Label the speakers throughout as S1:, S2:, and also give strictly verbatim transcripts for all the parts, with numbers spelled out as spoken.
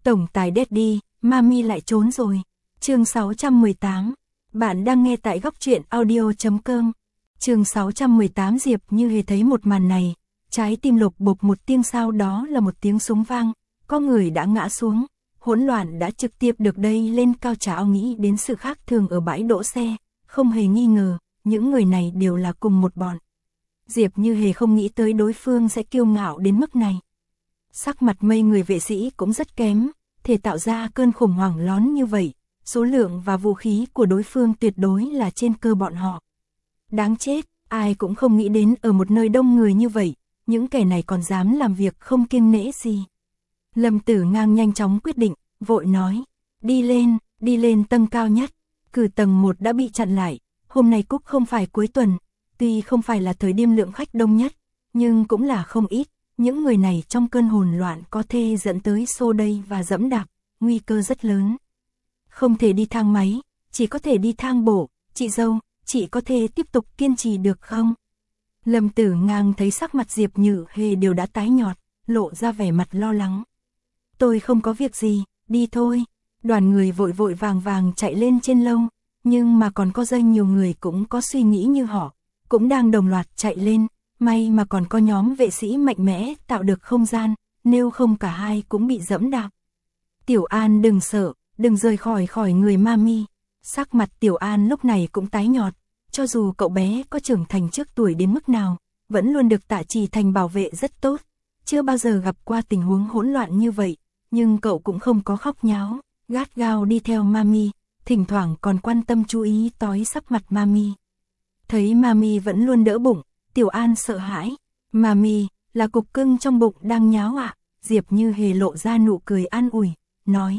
S1: Tổng tài Daddy, Mami lại trốn rồi. Chương sáu trăm mười tám. Bạn đang nghe tại góc truyện audio chấm com. Chương sáu trăm mười tám. Diệp Như Hề thấy một màn này, trái tim lục bục một tiếng, sau đó là một tiếng súng vang, có người đã ngã xuống, hỗn loạn đã trực tiếp được đẩy lên cao trào. Nghĩ đến sự khác thường ở bãi đỗ xe, không hề nghi ngờ, những người này đều là cùng một bọn. Diệp Như Hề không nghĩ tới đối phương sẽ kiêu ngạo đến mức này. Sắc mặt mấy người vệ sĩ cũng rất kém, thể tạo ra cơn khủng hoảng lớn như vậy, số lượng và vũ khí của đối phương tuyệt đối là trên cơ bọn họ. Đáng chết, ai cũng không nghĩ đến ở một nơi đông người như vậy, những kẻ này còn dám làm việc không kiêng nể gì. Lâm Tử Ngang nhanh chóng quyết định, vội nói, đi lên, đi lên tầng cao nhất. Cử tầng một đã bị chặn lại, hôm nay Cúc không phải cuối tuần, tuy không phải là thời điểm lượng khách đông nhất, nhưng cũng là không ít. Những người này trong cơn hỗn loạn có thể dẫn tới xô đẩy và dẫm đạp, nguy cơ rất lớn. Không thể đi thang máy, chỉ có thể đi thang bộ. Chị dâu, chị có thể tiếp tục kiên trì được không? Lâm Tử Ngang thấy sắc mặt Diệp Như Hề đều đã tái nhợt, lộ ra vẻ mặt lo lắng. Tôi không có việc gì, đi thôi. Đoàn người vội vội vàng vàng chạy lên trên lầu, nhưng mà còn có rất nhiều người cũng có suy nghĩ như họ, cũng đang đồng loạt chạy lên. May mà còn có nhóm vệ sĩ mạnh mẽ tạo được không gian, nếu không cả hai cũng bị dẫm đạp. Tiểu An đừng sợ, đừng rời khỏi khỏi người Mami. Sắc mặt Tiểu An lúc này cũng tái nhợt, cho dù cậu bé có trưởng thành trước tuổi đến mức nào, vẫn luôn được Tạ Trì Thành bảo vệ rất tốt, chưa bao giờ gặp qua tình huống hỗn loạn như vậy, nhưng cậu cũng không có khóc nháo, gắt gao đi theo Mami, thỉnh thoảng còn quan tâm chú ý tới sắc mặt Mami. Thấy Mami vẫn luôn đỡ bụng, Tiểu An sợ hãi. Mami, là cục cưng trong bụng đang nháo ạ. À? Diệp Như Hề lộ ra nụ cười an ủi, nói.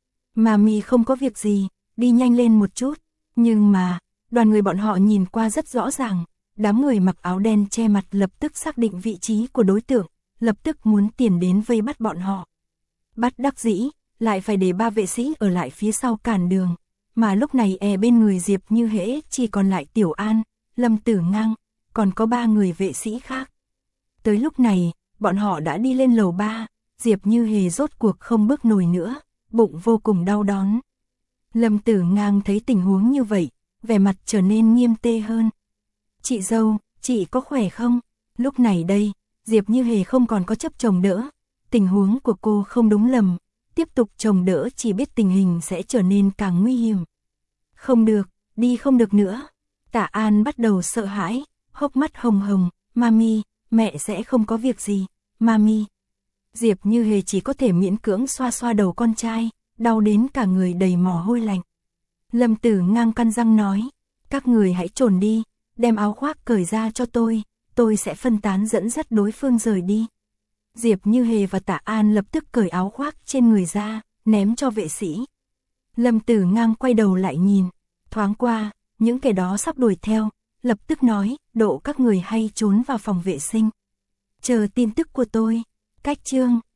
S1: Mami không có việc gì, đi nhanh lên một chút. Nhưng mà, đoàn người bọn họ nhìn qua rất rõ ràng. Đám người mặc áo đen che mặt lập tức xác định vị trí của đối tượng, lập tức muốn tiền đến vây bắt bọn họ. Bắt đắc dĩ, lại phải để ba vệ sĩ ở lại phía sau cản đường. Mà lúc này e bên người Diệp Như Hễ chỉ còn lại Tiểu An, Lâm Tử Ngang, còn có ba người vệ sĩ khác. Tới lúc này, bọn họ đã đi lên lầu ba, Diệp Như Hề rốt cuộc không bước nổi nữa, bụng vô cùng đau đớn. Lâm Tử Ngang thấy tình huống như vậy, vẻ mặt trở nên nghiêm tê hơn. Chị dâu, chị có khỏe không? Lúc này đây, Diệp Như Hề không còn có chấp chồng đỡ, tình huống của cô không đúng lầm, tiếp tục chồng đỡ chỉ biết tình hình sẽ trở nên càng nguy hiểm. Không được, đi không được nữa. Tạ An bắt đầu sợ hãi, hốc mắt hồng hồng, Mami, mẹ sẽ không có việc gì, Mami. Diệp Như Hề chỉ có thể miễn cưỡng xoa xoa đầu con trai, đau đến cả người đầy mồ hôi lạnh. Lâm Tử Ngang căn răng nói, các người hãy trốn đi, đem áo khoác cởi ra cho tôi, tôi sẽ phân tán dẫn dắt đối phương rời đi. Diệp Như Hề và Tạ An lập tức cởi áo khoác trên người ra, ném cho vệ sĩ. Lâm Tử Ngang quay đầu lại nhìn, thoáng qua, những kẻ đó sắp đuổi theo, lập tức nói, độ các người hay trốn vào phòng vệ sinh. Chờ tin tức của tôi. Cách chương